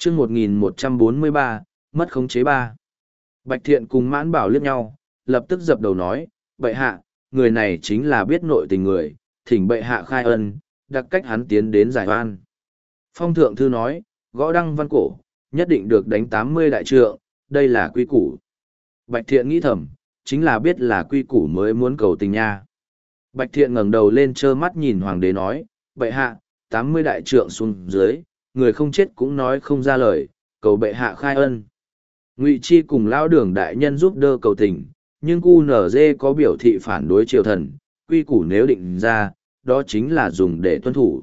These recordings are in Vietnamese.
chương 1143, mất khống chế ba. Bạch Thiện cùng Mãn Bảo liếc nhau, lập tức dập đầu nói, bệ hạ, người này chính là biết nội tình người, thỉnh bệ hạ khai ân, đặc cách hắn tiến đến giải oan. Phong thượng thư nói, gõ đăng văn cổ, nhất định được đánh 80 đại trượng, đây là quy củ. Bạch Thiện nghĩ thầm, chính là biết là quy củ mới muốn cầu tình nha. Bạch Thiện ngẩng đầu lên trơ mắt nhìn hoàng đế nói, bệ hạ, 80 đại trượng xuống dưới, người không chết cũng nói không ra lời, cầu bệ hạ khai ân. Ngụy Chi cùng lão đường đại nhân giúp đỡ cầu tình, nhưng QNZ có biểu thị phản đối triều thần, quy củ nếu định ra, đó chính là dùng để tuân thủ.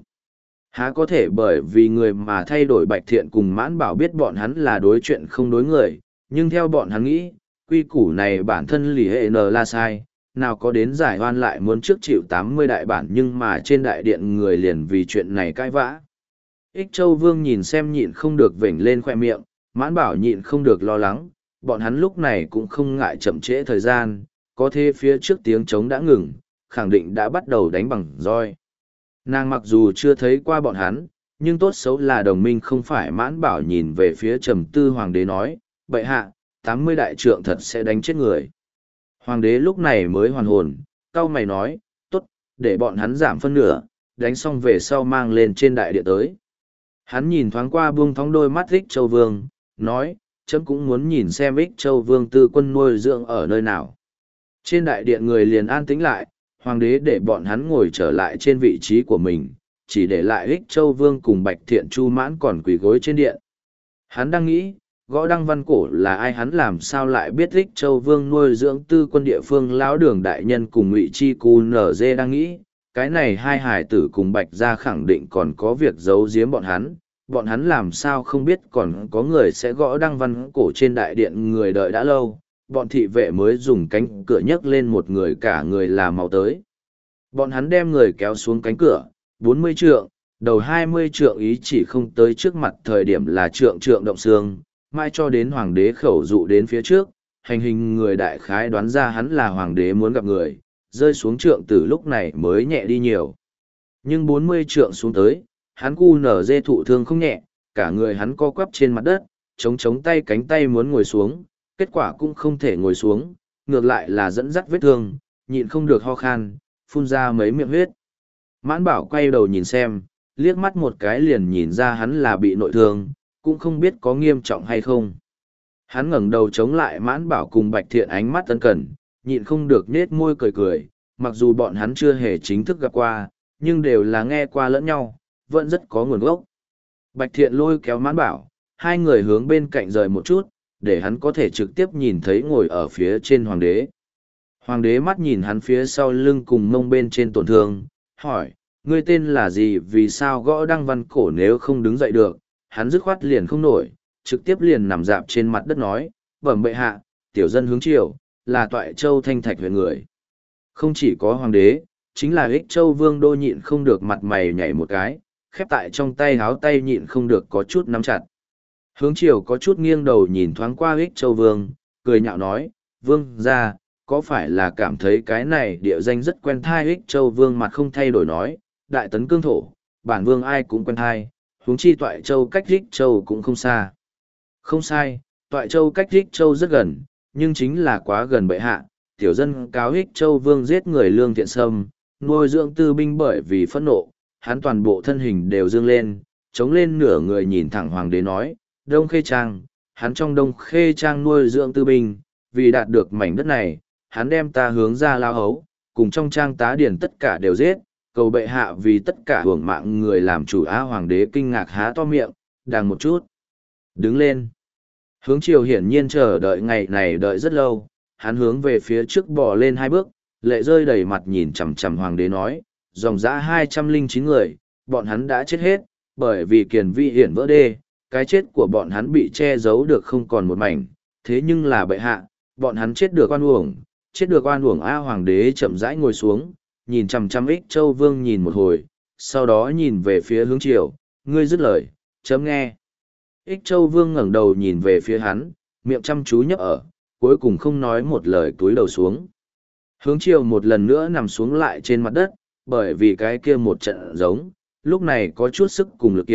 Há có thể bởi vì người mà thay đổi Bạch Thiện cùng Mãn Bảo biết bọn hắn là đối chuyện không đối người, nhưng theo bọn hắn nghĩ, quy củ này bản thân lì hệ n là sai, nào có đến giải oan lại muốn trước chịu 80 đại bản nhưng mà trên đại điện người liền vì chuyện này cãi vã. Ích Châu Vương nhìn xem nhịn không được vểnh lên khoe miệng, Mãn Bảo nhịn không được lo lắng, bọn hắn lúc này cũng không ngại chậm trễ thời gian, có thế phía trước tiếng trống đã ngừng, khẳng định đã bắt đầu đánh bằng roi. Nàng mặc dù chưa thấy qua bọn hắn, nhưng tốt xấu là đồng minh không phải. Mãn Bảo nhìn về phía Trầm Tư hoàng đế nói, bệ hạ, 80 đại trượng thật sẽ đánh chết người. Hoàng đế lúc này mới hoàn hồn, cau mày nói, tốt, để bọn hắn giảm phân nửa, đánh xong về sau mang lên trên đại địa tới. Hắn nhìn thoáng qua buông thóng đôi mắt Ích Châu Vương, nói, chấm cũng muốn nhìn xem Ích Châu Vương tư quân nuôi dưỡng ở nơi nào. Trên đại điện người liền an tĩnh lại, hoàng đế để bọn hắn ngồi trở lại trên vị trí của mình, chỉ để lại Ích Châu Vương cùng Bạch Thiện Chu Mãn còn quỳ gối trên điện. Hắn đang nghĩ, gõ đăng văn cổ là ai, hắn làm sao lại biết Ích Châu Vương nuôi dưỡng tư quân địa phương. Lão đường đại nhân cùng Ngụy Chi QNZ đang nghĩ, cái này hai hải tử cùng Bạch gia khẳng định còn có việc giấu giếm bọn hắn làm sao không biết còn có người sẽ gõ đăng văn cổ. Trên đại điện người đợi đã lâu, bọn thị vệ mới dùng cánh cửa nhấc lên một người cả người là máu tới. Bọn hắn đem người kéo xuống cánh cửa, 40 trượng, đầu 20 trượng ý chỉ không tới trước mặt thời điểm là trượng trượng động xương, mai cho đến hoàng đế khẩu dụ đến phía trước, hành hình người đại khái đoán ra hắn là hoàng đế muốn gặp người, rơi xuống trượng từ lúc này mới nhẹ đi nhiều. Nhưng 40 trượng xuống tới, hắn QNZ thụ thương không nhẹ, cả người hắn co quắp trên mặt đất, chống tay cánh tay muốn ngồi xuống, kết quả cũng không thể ngồi xuống, ngược lại là dẫn dắt vết thương, nhịn không được ho khan, phun ra mấy miệng huyết. Mãn Bảo quay đầu nhìn xem, liếc mắt một cái liền nhìn ra hắn là bị nội thương, cũng không biết có nghiêm trọng hay không. Hắn ngẩng đầu chống lại Mãn Bảo cùng Bạch Thiện ánh mắt ân cần, nhịn không được nết môi cười cười, mặc dù bọn hắn chưa hề chính thức gặp qua, nhưng đều là nghe qua lẫn nhau, vẫn rất có nguồn gốc. Bạch Thiện lôi kéo Mãn Bảo, hai người hướng bên cạnh rời một chút, để hắn có thể trực tiếp nhìn thấy ngồi ở phía trên hoàng đế. Hoàng đế mắt nhìn hắn phía sau lưng cùng mông bên trên tổn thương, hỏi, ngươi tên là gì, vì sao gõ đăng văn cổ nếu không đứng dậy được. Hắn dứt khoát liền không nổi, trực tiếp liền nằm dạp trên mặt đất nói, bẩm bệ hạ, tiểu dân hướng triều, là Toại Châu Thanh Thạch huyện người. Không chỉ có hoàng đế, chính là Ích Châu Vương đô nhịn không được mặt mày nhảy một cái, khép tại trong tay háo tay nhịn không được có chút nắm chặt. Hướng triều có chút nghiêng đầu nhìn thoáng qua Ích Châu Vương, cười nhạo nói, Vương ra, có phải là cảm thấy cái này địa danh rất quen thai. Ích Châu Vương mặt không thay đổi nói, đại tấn cương thổ, bản vương ai cũng quen thai, huống chi Toại Châu cách Ích Châu cũng không xa. Không sai, Toại Châu cách Ích Châu rất gần, nhưng chính là quá gần bệ hạ. Tiểu dân cáo Ích Châu Vương giết người lương thiện sâm, nuôi dưỡng tư binh. Bởi vì phẫn nộ, hắn toàn bộ thân hình đều dương lên, chống lên nửa người nhìn thẳng hoàng đế nói, Đông Khê Trang, hắn trong Đông Khê Trang nuôi dưỡng tư binh, vì đạt được mảnh đất này, hắn đem ta hướng ra lao hấu, cùng trong trang tá điển tất cả đều giết, cầu bệ hạ vì tất cả hưởng mạng người làm chủ. Á hoàng đế kinh ngạc há to miệng, đằng một chút, đứng lên. Hướng triều hiển nhiên chờ đợi ngày này đợi rất lâu, hắn hướng về phía trước bò lên 2 bước, lệ rơi đầy mặt nhìn chằm chằm hoàng đế nói, dòng dã 209 người, bọn hắn đã chết hết, bởi vì Kiền Vi hiển vỡ đê, cái chết của bọn hắn bị che giấu được không còn một mảnh, thế nhưng là bệ hạ, bọn hắn chết được oan uổng, chết được oan uổng. A hoàng đế chậm rãi ngồi xuống, nhìn chằm chằm Ích Châu Vương nhìn một hồi, sau đó nhìn về phía hướng triều, ngươi dứt lời, chấm nghe. Ích Châu Vương ngẩng đầu nhìn về phía hắn, miệng chăm chú nhấp ở, cuối cùng không nói một lời túi đầu xuống. Hướng triều một lần nữa nằm xuống lại trên mặt đất, bởi vì cái kia một trận giống, lúc này có chút sức cùng lực kiệt,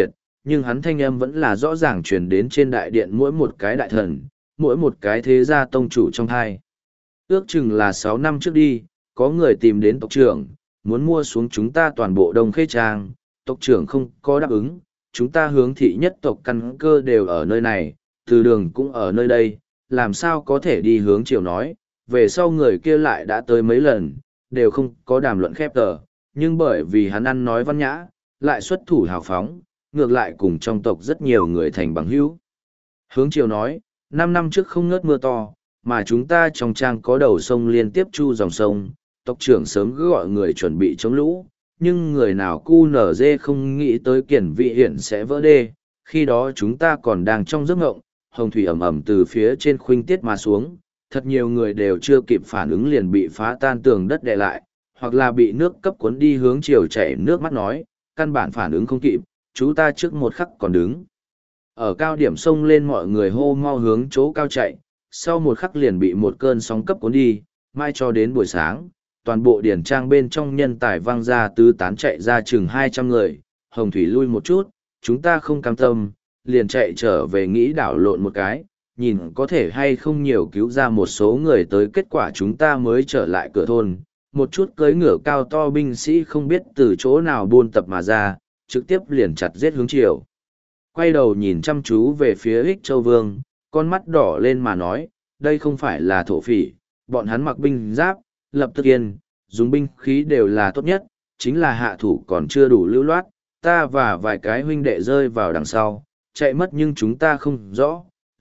nhưng hắn thanh âm vẫn là rõ ràng truyền đến trên đại điện mỗi một cái đại thần, mỗi một cái thế gia tông chủ trong hai. Ước chừng là 6 năm trước đi, có người tìm đến tộc trưởng, muốn mua xuống chúng ta toàn bộ Đông Khê Trang, tộc trưởng không có đáp ứng, chúng ta hướng thị nhất tộc căn cơ đều ở nơi này, từ đường cũng ở nơi đây, làm sao có thể đi hướng chiều nói, về sau người kia lại đã tới mấy lần, đều không có đàm luận khép tờ, nhưng bởi vì hắn ăn nói văn nhã, lại xuất thủ hào phóng, ngược lại cùng trong tộc rất nhiều người thành bằng hữu. Hướng chiều nói, 5 năm trước không ngớt mưa to, mà chúng ta trong trang có đầu sông liên tiếp chu dòng sông, tộc trưởng sớm cứ gọi người chuẩn bị chống lũ, nhưng người nào cu nở dê không nghĩ tới kiển vị hiển sẽ vỡ đê, khi đó chúng ta còn đang trong giấc ngộng, hồng thủy ẩm ẩm từ phía trên khuynh tiết mà xuống, thật nhiều người đều chưa kịp phản ứng liền bị phá tan tường đất đè lại, hoặc là bị nước cấp cuốn đi hướng chiều chảy nước mắt nói, căn bản phản ứng không kịp, chúng ta trước một khắc còn đứng. Ở cao điểm sông lên mọi người hô mau hướng chỗ cao chạy, sau một khắc liền bị một cơn sóng cấp cuốn đi, mai cho đến buổi sáng, toàn bộ điển trang bên trong nhân tài vang ra tứ tán chạy ra chừng 200 người, hồng thủy lui một chút, chúng ta không cam tâm, liền chạy trở về nghĩ đảo lộn một cái, nhìn có thể hay không nhiều cứu ra một số người tới kết quả chúng ta mới trở lại cửa thôn, một chút cưỡi ngựa cao to binh sĩ không biết từ chỗ nào buôn tập mà ra, trực tiếp liền chặt giết hướng chiều. Quay đầu nhìn chăm chú về phía Ích Châu Vương, con mắt đỏ lên mà nói, đây không phải là thổ phỉ, bọn hắn mặc binh giáp, lập tức yên, dùng binh khí đều là tốt nhất, chính là hạ thủ còn chưa đủ lưu loát, ta và vài cái huynh đệ rơi vào đằng sau, chạy mất nhưng chúng ta không rõ,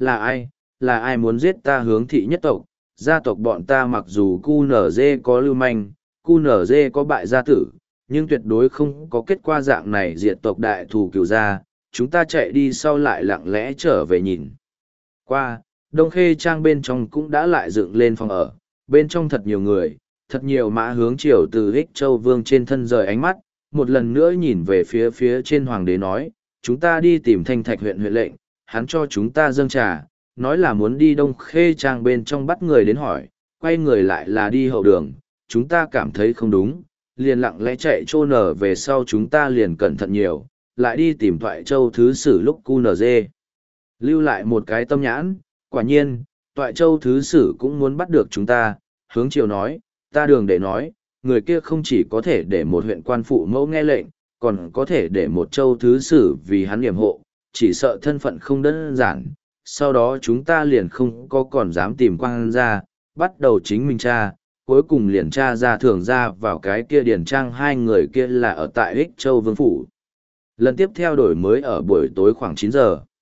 là ai muốn giết ta hướng thị nhất tộc, gia tộc bọn ta mặc dù QNZ có lưu manh, QNZ có bại gia tử, nhưng tuyệt đối không có kết quả dạng này diệt tộc đại thù cửu gia, chúng ta chạy đi sau lại lặng lẽ trở về nhìn. Qua, Đông Khê Trang bên trong cũng đã lại dựng lên phòng ở, bên trong thật nhiều người, thật nhiều mã hướng chiều từ Ích Châu Vương trên thân rời ánh mắt, một lần nữa nhìn về phía trên hoàng đế nói, chúng ta đi tìm Thanh Thạch huyện lệnh, hắn cho chúng ta dâng trà, nói là muốn đi Đông Khê Trang bên trong bắt người đến hỏi, quay người lại là đi hậu đường, chúng ta cảm thấy không đúng, liền lặng lẽ chạy trô nở về sau chúng ta liền cẩn thận nhiều, lại đi tìm Toại Châu Thứ Sử lúc QNZ. Lưu lại một cái tâm nhãn, quả nhiên, Toại Châu Thứ Sử cũng muốn bắt được chúng ta, hướng chiều nói, ta đường để nói, người kia không chỉ có thể để một huyện quan phụ mẫu nghe lệnh, còn có thể để một châu thứ sử vì hắn điểm hộ, chỉ sợ thân phận không đơn giản. Sau đó chúng ta liền không có còn dám tìm quan ra, bắt đầu chính mình tra, cuối cùng liền tra ra thường ra vào cái kia điển trang hai người kia là ở tại Ích Châu Vương Phủ. Lần tiếp theo đổi mới ở buổi tối khoảng 9 giờ.